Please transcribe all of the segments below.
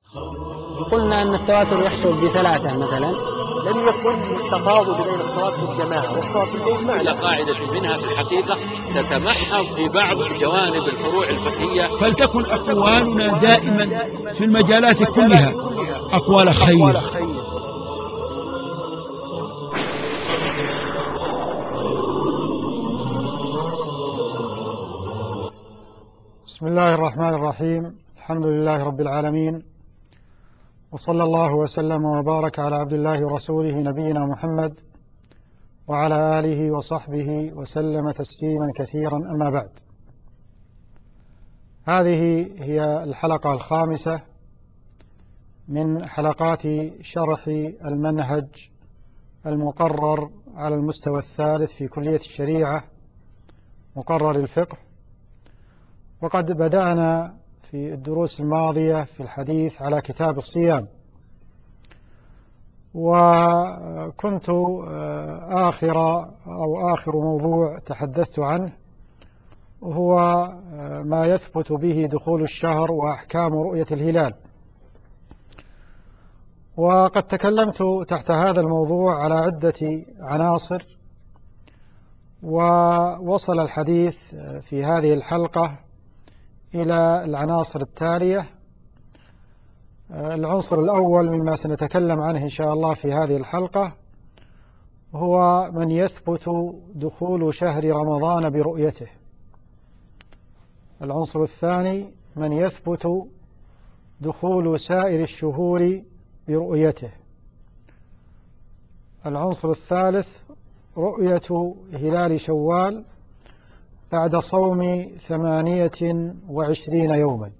قلنا أن التواتر يحصل بثلاثة مثلا. لم يكن التفاضل بين الصلاة في الجماعة والصلاة في البيت على قاعدة منها في الحقيقة تتمحض في بعض جوانب الفروع الفقهية. فلتكن أقوالنا دائما في المجالات كلها أقوال خير. بسم الله الرحمن الرحيم. الحمد لله رب العالمين، وصلى الله وسلم وبارك على عبد الله ورسوله نبينا محمد وعلى آله وصحبه وسلم تسليما كثيرا. أما بعد، هذه هي الحلقة الخامسة من حلقات شرح المنهج المقرر على المستوى الثالث في كلية الشريعة مقرر الفقه. وقد بدأنا في الدروس الماضية في الحديث على كتاب الصيام، وكنت آخر موضوع تحدثت عنه هو ما يثبت به دخول الشهر وأحكام رؤية الهلال. وقد تكلمت تحت هذا الموضوع على عدة عناصر، ووصل الحديث في هذه الحلقة إلى العناصر التالية. العنصر الأول مما سنتكلم عنه إن شاء الله في هذه الحلقة هو من يثبت دخول شهر رمضان برؤيته. العنصر الثاني من يثبت دخول سائر الشهور برؤيته. العنصر الثالث رؤية هلال شوال بعد صوم 28 يوما.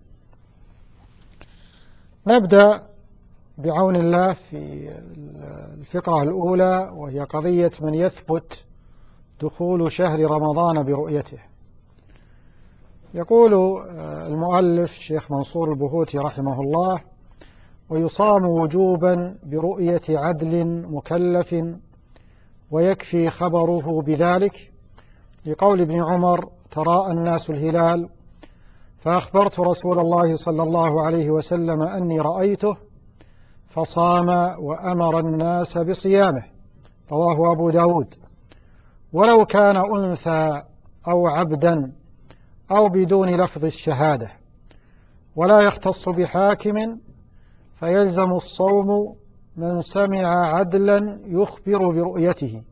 نبدأ بعون الله في الفقرة الأولى، وهي قضية من يثبت دخول شهر رمضان برؤيته. يقول المؤلف الشيخ منصور البهوتي رحمه الله: ويصام وجوبا برؤية عدل مكلف ويكفي خبره بذلك، لقول ابن عمر: تراءى الناس الهلال فأخبرت رسول الله صلى الله عليه وسلم أني رأيته فصام وأمر الناس بصيامه. رواه أبو داود. ولو كان أنثى أو عبدا أو بدون لفظ الشهادة، ولا يختص بحاكم، فيلزم الصوم من سمع عدلا يخبر برؤيته.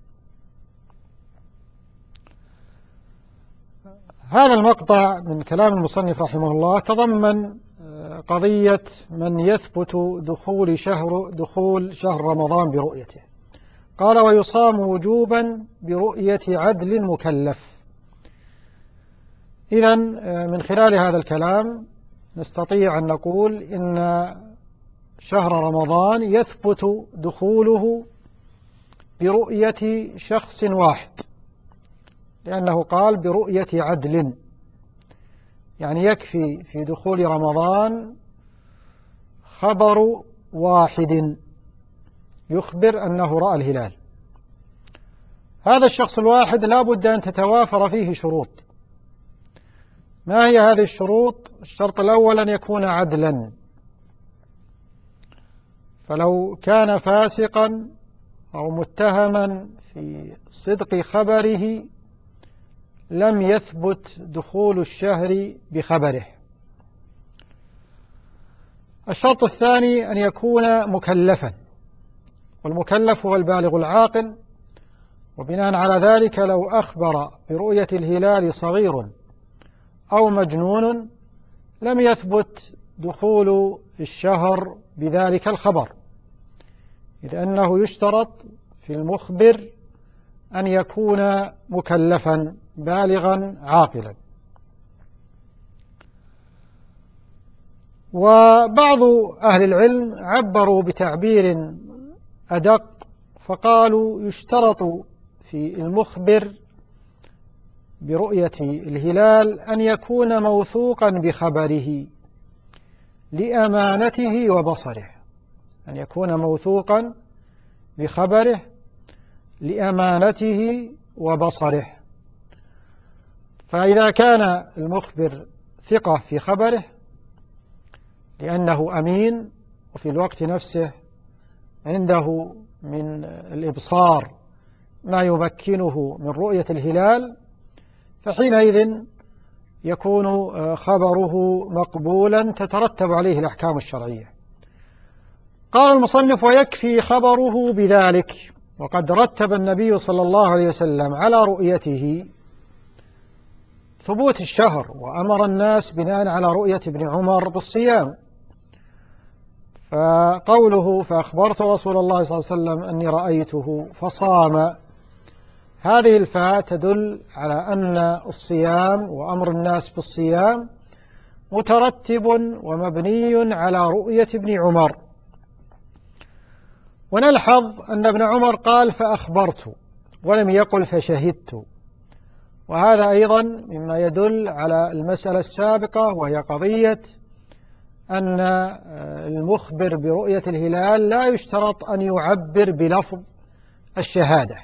هذا المقطع من كلام المصنف رحمه الله تضمن قضية من يثبت دخول شهر رمضان برؤيته. قال: ويصام وجوبا برؤية عدل مكلف. إذن من خلال هذا الكلام نستطيع أن نقول إن شهر رمضان يثبت دخوله برؤية شخص واحد، لأنه قال برؤية عدل، يعني يكفي في دخول رمضان خبر واحد يخبر أنه رأى الهلال. هذا الشخص الواحد لا بد أن تتوافر فيه شروط. ما هي هذه الشروط؟ الشرط الأول أن يكون عدلا، فلو كان فاسقا أو متهما في صدق خبره لم يثبت دخول الشهر بخبره. الشرط الثاني أن يكون مكلفا، والمكلف هو البالغ العاقل، وبناء على ذلك لو أخبر برؤية الهلال صغير أو مجنون لم يثبت دخول الشهر بذلك الخبر، إذ أنه يشترط في المخبر أن يكون مكلفا بالغا عاقلا. وبعض أهل العلم عبروا بتعبير أدق فقالوا: يشترط في المخبر برؤية الهلال أن يكون موثوقا بخبره لأمانته وبصره، أن يكون موثوقا بخبره لأمانته وبصره. فإذا كان المخبر ثقة في خبره لأنه أمين، وفي الوقت نفسه عنده من الإبصار ما يمكنه من رؤية الهلال، فحينئذ يكون خبره مقبولا تترتب عليه الأحكام الشرعية. قال المصنف: ويكفي خبره بذلك. وقد رتب النبي صلى الله عليه وسلم على رؤيته ثبوت الشهر، وأمر الناس بناء على رؤية ابن عمر بالصيام. فقوله: فأخبرت رسول الله صلى الله عليه وسلم أني رأيته فصام، هذه الفاء تدل على أن الصيام وأمر الناس بالصيام مترتب ومبني على رؤية ابن عمر. ونلحظ أن ابن عمر قال: فأخبرت، ولم يقل فشهدت، وهذا أيضا مما يدل على المسألة السابقة، وهي قضية أن المخبر برؤية الهلال لا يشترط أن يعبر بلفظ الشهادة.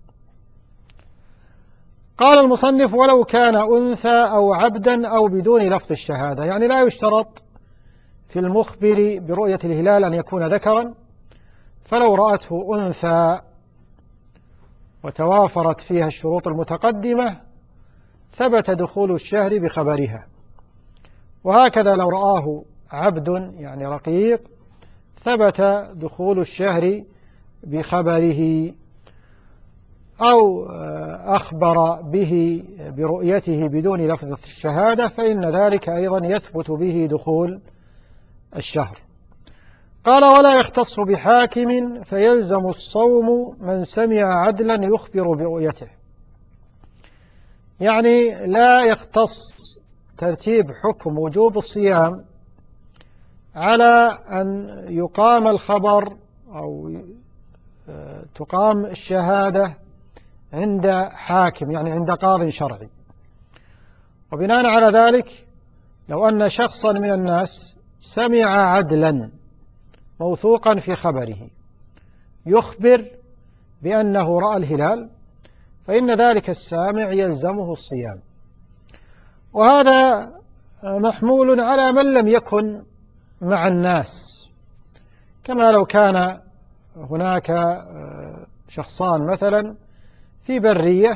قال المصنف: ولو كان أنثى أو عبدا أو بدون لفظ الشهادة، يعني لا يشترط في المخبر برؤية الهلال أن يكون ذكرا، فلو رأته أنثى وتوافرت فيها الشروط المتقدمة ثبت دخول الشهر بخبرها. وهكذا لو رآه عبد يعني رقيق ثبت دخول الشهر بخبره، أو أخبر به برؤيته بدون لفظ الشهادة، فإن ذلك أيضا يثبت به دخول الشهر. قال: ولا يختص بحاكم فيلزم الصوم من سمع عدلا يخبر برؤيته. يعني لا يختص ترتيب حكم وجوب الصيام على أن يقام الخبر أو تقام الشهادة عند حاكم، يعني عند قاض شرعي. وبناء على ذلك لو أن شخصا من الناس سمع عدلا موثوقا في خبره يخبر بأنه رأى الهلال، فإن ذلك السامع يلزمه الصيام. وهذا محمول على من لم يكن مع الناس، كما لو كان هناك شخصان مثلا في برية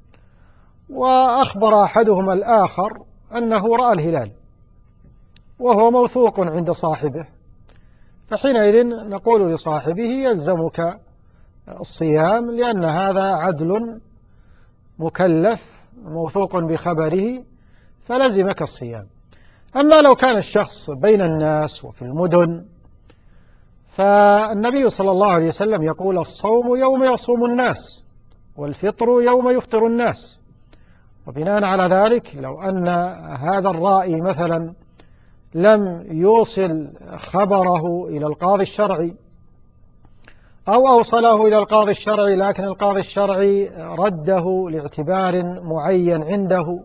وأخبر أحدهما الآخر أنه رأى الهلال وهو موثوق عند صاحبه، فحينئذ نقول لصاحبه: يلزمك الصيام، لأن هذا عدل مكلف موثوق بخبره، فلزمك الصيام. أما لو كان الشخص بين الناس وفي المدن، فالنبي صلى الله عليه وسلم يقول: الصوم يوم يصوم الناس، والفطر يوم يفطر الناس. وبناء على ذلك لو أن هذا الرائي مثلا لم يوصل خبره إلى القاضي الشرعي، أو أوصله إلى القاضي الشرعي لكن القاضي الشرعي رده لاعتبار معين عنده،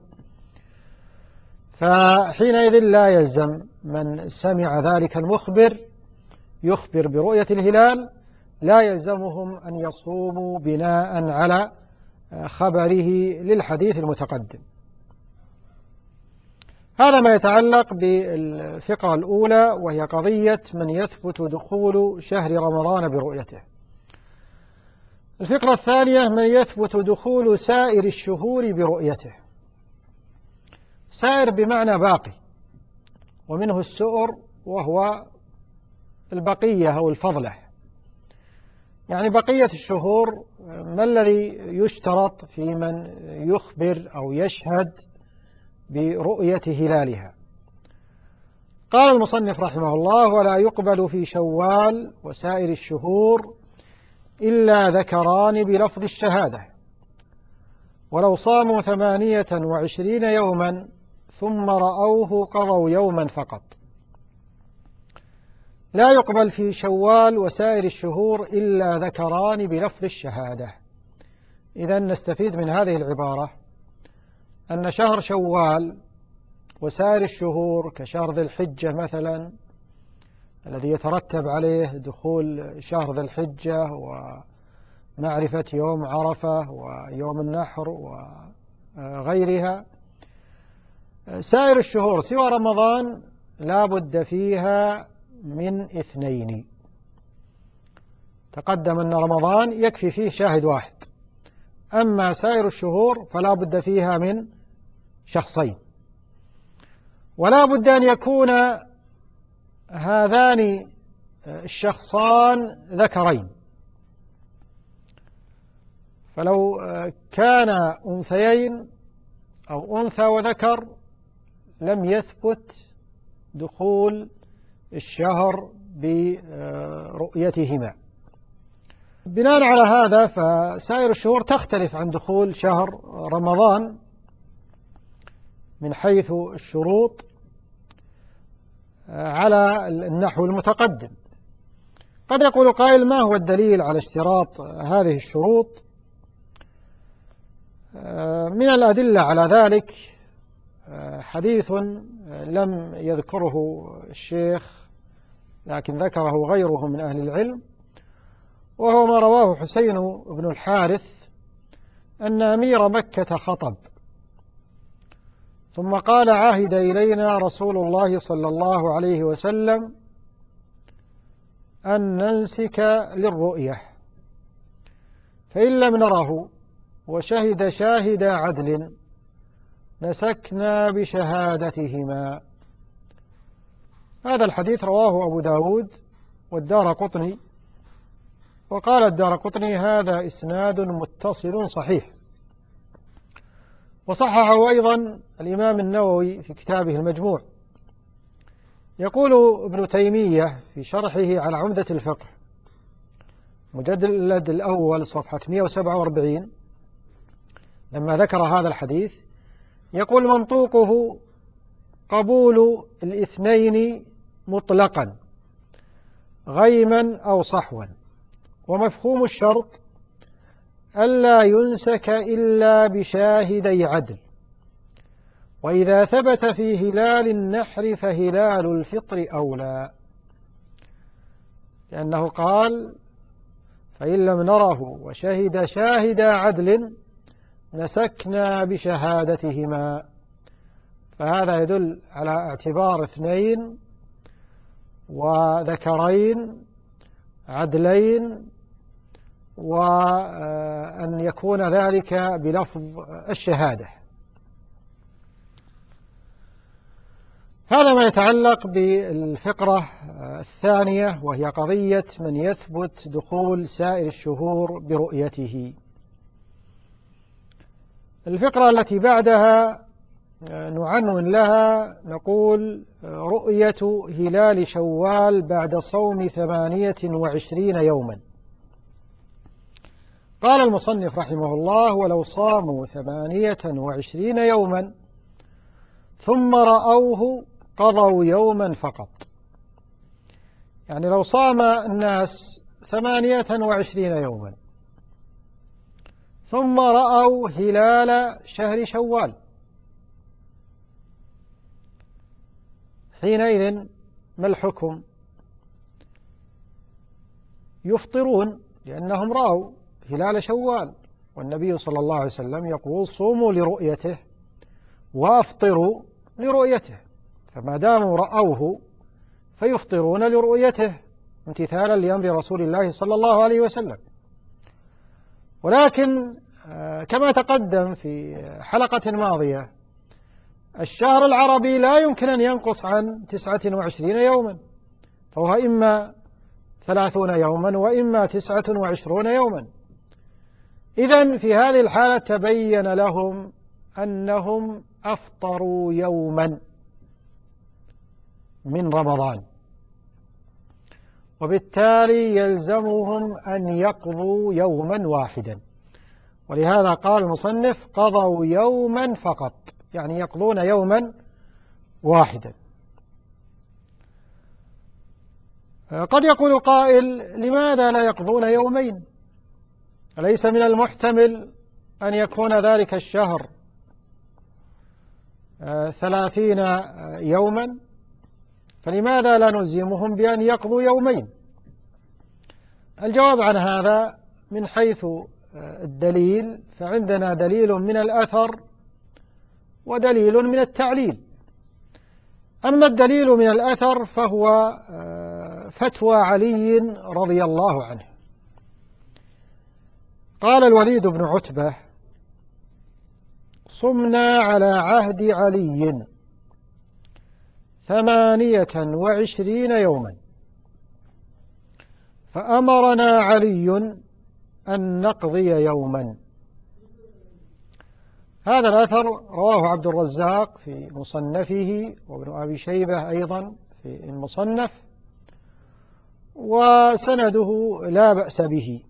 فحينئذ لا يلزم من سمع ذلك المخبر يخبر برؤية الهلال، لا يلزمهم أن يصوموا بناء على خبره للحديث المتقدم. هذا ما يتعلق بالفقرة الأولى، وهي قضية من يثبت دخول شهر رمضان برؤيته. الفقرة الثانية: من يثبت دخول سائر الشهور برؤيته. سائر بمعنى باقي، ومنه السؤر وهو البقية أو الفضلة، يعني بقية الشهور ما الذي يشترط في من يخبر أو يشهد برؤية هلالها؟ قال المصنف رحمه الله: ولا يقبل في شوال وسائر الشهور إلا ذكران بلفظ الشهادة، ولو صاموا 28 يوما ثم رأوه قضوا يوما فقط. لا يقبل في شوال وسائر الشهور إلا ذكران بلفظ الشهادة. إذن نستفيد من هذه العبارة أن شهر شوال وسائر الشهور كشهر ذي الحجة مثلا الذي يترتب عليه دخول شهر ذي الحجة ومعرفة يوم عرفة ويوم النحر وغيرها، سائر الشهور سوى رمضان لا بد فيها من 2. تقدم أن رمضان يكفي فيه شاهد واحد، أما سائر الشهور فلا بد فيها من شخصين، ولا بد أن يكون هذان الشخصان ذكرين. فلو كان أنثيين أو أنثى وذكر لم يثبت دخول الشهر برؤيتهما. بناء على هذا فسائر الشهور تختلف عن دخول شهر رمضان من حيث الشروط على النحو المتقدم. قد يقول قائل: ما هو الدليل على اشتراط هذه الشروط؟ من الأدلة على ذلك حديث لم يذكره الشيخ لكن ذكره غيره من أهل العلم، وهو ما رواه حسين بن الحارث أن أمير مكة خطب ثم قال: عهد إلينا رسول الله صلى الله عليه وسلم أن ننسك للرؤية، فإن لم نره وشهد شاهد عدل نسكنا بشهادتهما. هذا الحديث رواه أبو داود والدارقطني، وقال الدارقطني: هذا إسناد متصل صحيح. وصححه أيضا الإمام النووي في كتابه المجموع. يقول ابن تيمية في شرحه على عمدة الفقه مجلد الأول صفحة 147 لما ذكر هذا الحديث، يقول: منطوقه قبول 2 مطلقا غيما أو صحوا، ومفهوم الشرط ألا ينسك إلا بشاهدي عدل، وإذا ثبت في هلال النحر فهلال الفطر أولى، لأنه قال: فإن لم نره وشهد شاهد عدل نسكنا بشهادتهما. فهذا يدل على اعتبار 2 وذكرين عدلين، وأن يكون ذلك بلفظ الشهادة. هذا ما يتعلق بالفقرة الثانية، وهي قضية من يثبت دخول سائر الشهور برؤيته. الفقرة التي بعدها نعنون لها نقول: رؤية هلال شوال بعد صوم 28 يوما. قال المصنف رحمه الله: ولو صاموا 28 يوما ثم رأوه قضوا يوما فقط. يعني لو صام الناس 28 يوما ثم رأوا هلال شهر شوال، حينئذ ما الحكم؟ يفطرون، لأنهم رأوا هلال شوال، والنبي صلى الله عليه وسلم يقول: صوموا لرؤيته وأفطروا لرؤيته، فما داموا رأوه فيفطرون لرؤيته امتثالا لأمر رسول الله صلى الله عليه وسلم. ولكن كما تقدم في حلقة ماضية، الشهر العربي لا يمكن أن ينقص عن 29 يوما، فهو إما 30 يوما وإما 29 يوما. إذن في هذه الحالة تبين لهم أنهم أفطروا يوما من رمضان، وبالتالي يلزمهم أن يقضوا يوما واحدا. ولهذا قال المصنف: قضوا يوما فقط، يعني يقضون يوما واحدا. قد يقول قائل: لماذا لا يقضون يومين؟ أليس من المحتمل أن يكون ذلك الشهر 30 يوما؟ فلماذا لا نلزمهم بأن يقضوا يومين؟ الجواب عن هذا من حيث الدليل، فعندنا دليل من الأثر ودليل من التعليل. أما الدليل من الأثر فهو فتوى علي رضي الله عنه. قال الوليد بن عتبة: صمنا على عهد علي 28 يوما، فأمرنا علي أن نقضي يوما. هذا الأثر رواه عبد الرزاق في مصنفه، وابن أبي شيبة أيضا في المصنف، وسنده لا بأس به.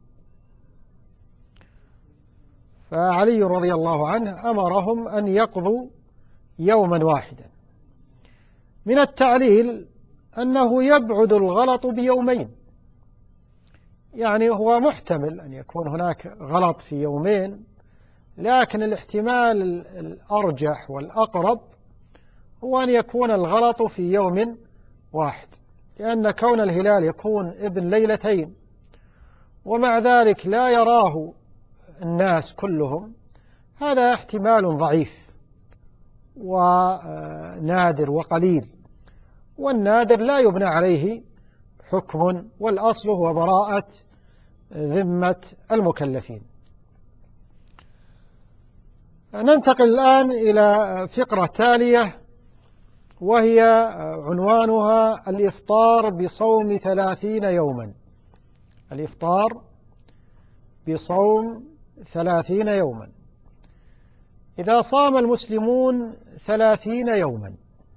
فعلي رضي الله عنه أمرهم أن يقضوا يوما واحدا. من التعليل أنه يبعد الغلط بيومين، يعني هو محتمل أن يكون هناك غلط في يومين، لكن الاحتمال الأرجح والأقرب هو أن يكون الغلط في يوم واحد، لأن كون الهلال يكون ابن ليلتين ومع ذلك لا يراه الناس كلهم، هذا احتمال ضعيف ونادر وقليل، والنادر لا يبنى عليه حكم، والأصل هو براءة ذمة المكلفين. ننتقل الآن إلى فقرة تالية، وهي عنوانها الإفطار بصوم 30 يوما. الإفطار بصوم 30 يوما. إذا صام المسلمون 30 يوما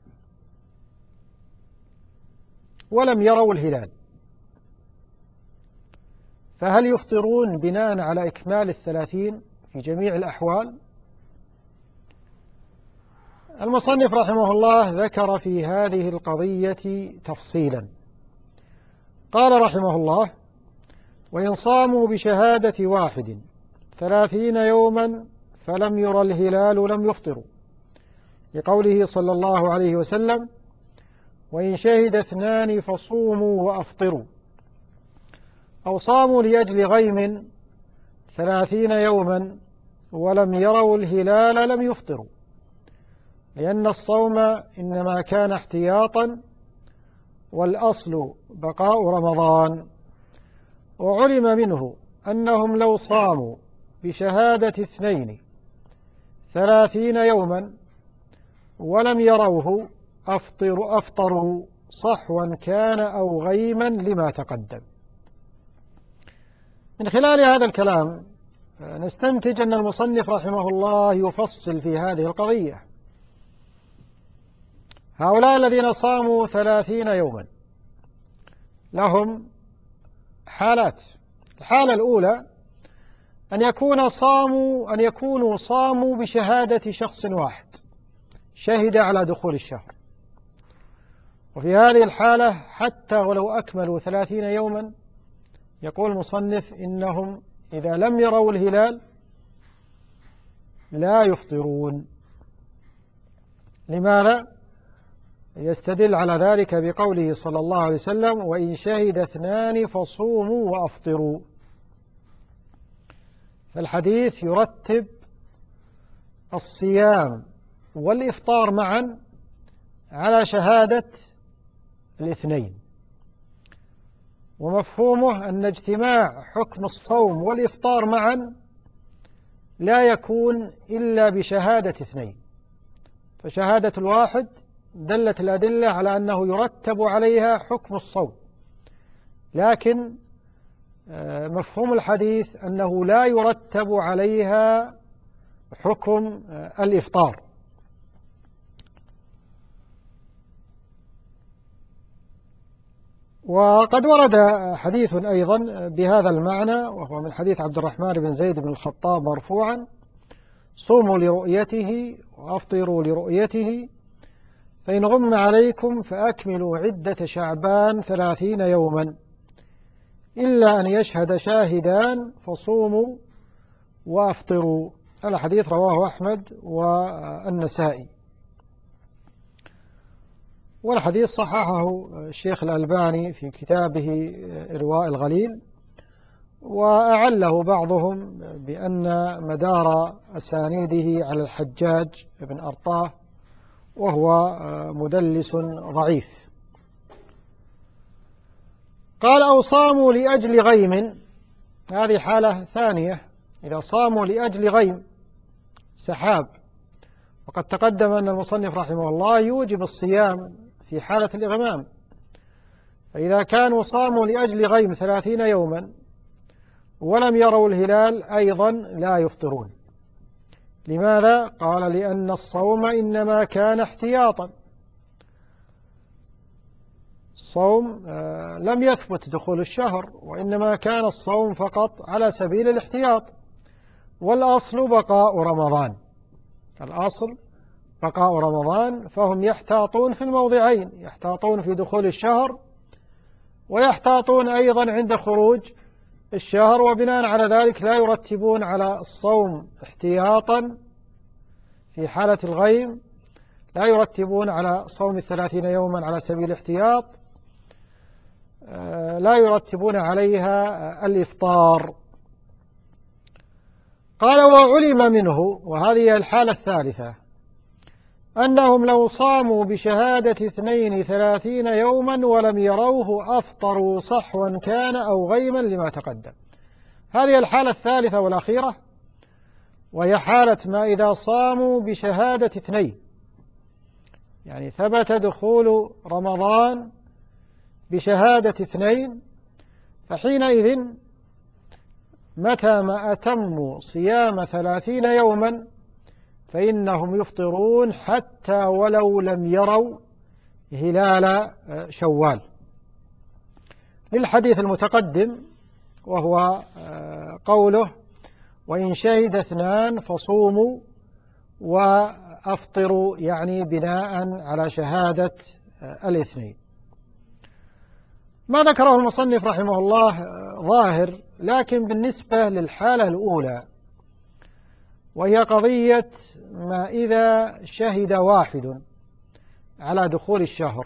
ولم يروا الهلال، فهل يفطرون بناء على إكمال 30 في جميع الأحوال؟ المصنف رحمه الله ذكر في هذه القضية تفصيلا. قال رحمه الله: وإن صاموا بشهادة واحد 30 يوما فلم ير الهلال لم يفطروا، لقوله صلى الله عليه وسلم: وإن شهد 2 فصوموا وأفطروا. أو صاموا لأجل غيم 30 يوما ولم يروا الهلال لم يفطروا، لأن الصوم إنما كان احتياطا، والأصل بقاء رمضان. وعلم منه أنهم لو صاموا بشهادة 2 30 يوما ولم يروه أفطروا صحوا كان أو غيما لما تقدم. من خلال هذا الكلام نستنتج أن المصنف رحمه الله يفصل في هذه القضية. هؤلاء الذين صاموا 30 يوما لهم حالات. الحالة الأولى أن يكونوا صاموا بشهادة شخص واحد شهد على دخول الشهر، وفي هذه الحالة حتى ولو أكملوا 30 يوما يقول المصنف إنهم إذا لم يروا الهلال لا يفطرون. لماذا؟ يستدل على ذلك بقوله صلى الله عليه وسلم: وإن شهد 2 فصوموا وأفطروا. فالحديث يرتب الصيام والإفطار معا على شهادة 2، ومفهومه أن اجتماع حكم الصوم والإفطار معا لا يكون إلا بشهادة 2. فشهادة الواحد دلت الأدلة على أنه يرتب عليها حكم الصوم، لكن مفهوم الحديث أنه لا يرتب عليها حكم الإفطار. وقد ورد حديث أيضا بهذا المعنى، وهو من حديث عبد الرحمن بن زيد بن الخطاب مرفوعا: صوموا لرؤيته وأفطروا لرؤيته، فإن غم عليكم فأكملوا عدة شعبان 30 يوما، إلا أن يشهد شاهدان فصوموا وأفطروا. الحديث رواه أحمد والنسائي، والحديث صححه الشيخ الألباني في كتابه إرواء الغليل، وأعله بعضهم بأن مدار أسانيده على الحجاج بن أرطاه وهو مدلس ضعيف. قال أو صاموا لأجل غيم، هذه حالة ثانية، إذا صاموا لأجل غيم سحاب، وقد تقدم أن المصنف رحمه الله يوجب الصيام في حالة الإغمام، فإذا كانوا صاموا لأجل غيم 30 يوما ولم يروا الهلال أيضا لا يفطرون. لماذا؟ قال لأن الصوم إنما كان احتياطا، الصوم لم يثبت دخول الشهر، وإنما كان الصوم فقط على سبيل الاحتياط، والأصل بقاء رمضان، الأصل بقاء رمضان، فهم يحتاطون في الموضعين، يحتاطون في دخول الشهر ويحتاطون أيضا عند خروج الشهر، وبناء على ذلك لا يرتبون على الصوم احتياطا في حالة الغيم، لا يرتبون على صوم 30 يوما على سبيل الاحتياط، لا يرتبون عليها الإفطار. قال وعلم منه، وهذه الحالة الثالثة، أنهم لو صاموا بشهادة 32 يوما ولم يروه أفطروا صحوا كان أو غيما لما تقدم. هذه الحالة الثالثة والأخيرة، وهي حالة ما إذا صاموا بشهادة 2، يعني ثبت دخول رمضان بشهادة 2، فحينئذ متى ما أتموا صيام 30 يوما فإنهم يفطرون حتى ولو لم يروا هلال شوال، للحديث المتقدم وهو قوله وإن شهد 2 فصوموا وأفطروا، يعني بناء على شهادة 2. ما ذكره المصنف رحمه الله ظاهر، لكن بالنسبة للحالة الأولى وهي قضية ما إذا شهد واحد على دخول الشهر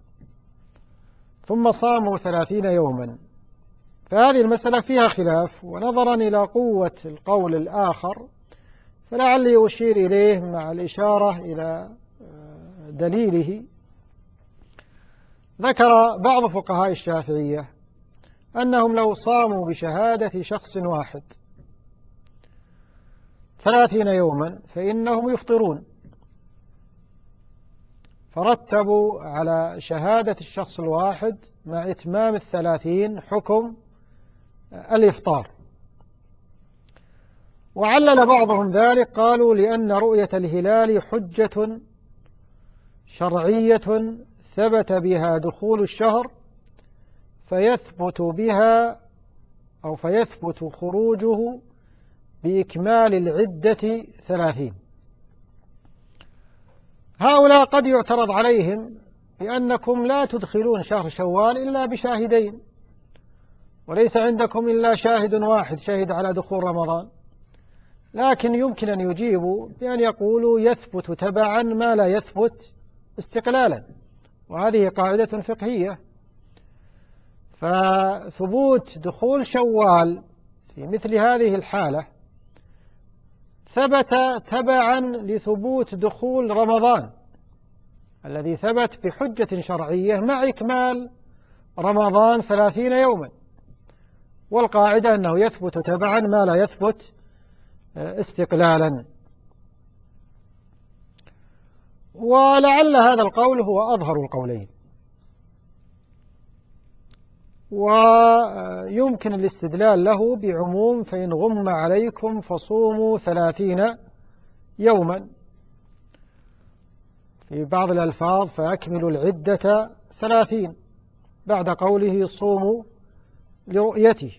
ثم صاموا 30 يوما، فهذه المسألة فيها خلاف، ونظرا إلى قوة القول الآخر فلعلي أشير إليه مع الإشارة إلى دليله. ذكر بعض فقهاء الشافعية أنهم لو صاموا بشهادة شخص واحد 30 يوما فإنهم يفطرون، فرتبوا على شهادة الشخص الواحد مع إتمام 30 حكم الإفطار. وعلل بعضهم ذلك، قالوا لأن رؤية الهلال حجة شرعية ثبت بها دخول الشهر، فيثبت بها أو فيثبت خروجه بإكمال العدة 30. هؤلاء قد يعترض عليهم بأنكم لا تدخلون شهر شوال إلا بشاهدين، وليس عندكم إلا شاهد واحد شهد على دخول رمضان، لكن يمكن أن يجيبوا بأن يقولوا يثبت تبعا ما لا يثبت استقلالا، وهذه قاعدة فقهية، فثبوت دخول شوال في مثل هذه الحالة ثبت تبعا لثبوت دخول رمضان الذي ثبت بحجة شرعية مع إكمال رمضان 30 يوما، والقاعدة أنه يثبت تبعا ما لا يثبت استقلالا. ولعل هذا القول هو أظهر القولين، ويمكن الاستدلال له بعموم فإن غم عليكم فصوموا 30 يوما، في بعض الألفاظ فأكملوا العدة 30 بعد قوله صوموا لرؤيته.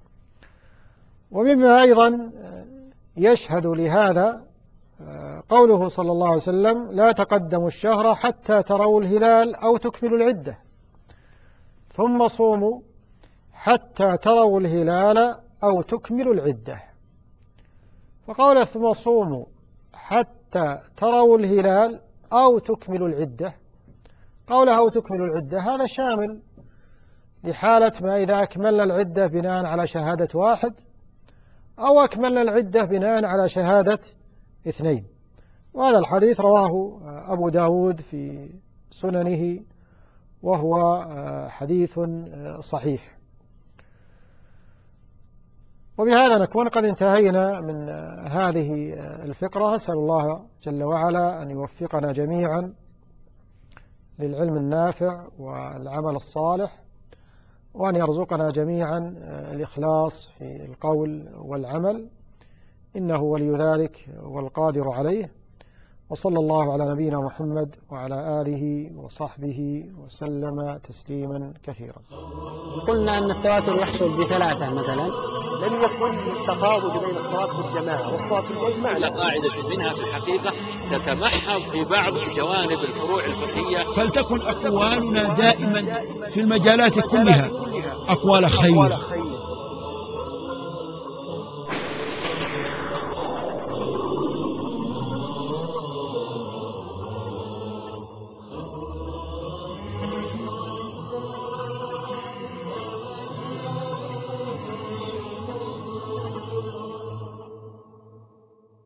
ومما أيضا يشهد لهذا قوله صلى الله عليه وسلم لا تقدموا الشهر حتى تروا الهلال أو تكملوا العدة، ثم صوموا حتى تروا الهلال أو تكملوا العدة. فقال ثم صوموا حتى تروا الهلال أو تكملوا العدة، قوله أو تكملوا العدة هذا شامل لحالة ما إذا أكملنا العدة بناء على شهادة واحد، أو أكملنا العدة بناء على شهادة 2. وهذا الحديث رواه أبو داود في سننه، وهو حديث صحيح. وبهذا نكون قد انتهينا من هذه الفقرة. أسأل الله جل وعلا أن يوفقنا جميعا للعلم النافع والعمل الصالح، وأن يرزقنا جميعا الإخلاص في القول والعمل، إنه ولي ذلك والقادر عليه. وصلى الله على نبينا محمد وعلى آله وصحبه وسلم تسليما كثيرا. قلنا أن التواتر يحصل بثلاثة مثلا. لم يكن التفاضل بين الصلاة في الجماعة والصلاة في البيت على قاعدة منها في الحقيقة تتمحض في بعض جوانب الفروع الفقهية. فلتكن أقوالنا دائما في المجالات كلها أقوال خير.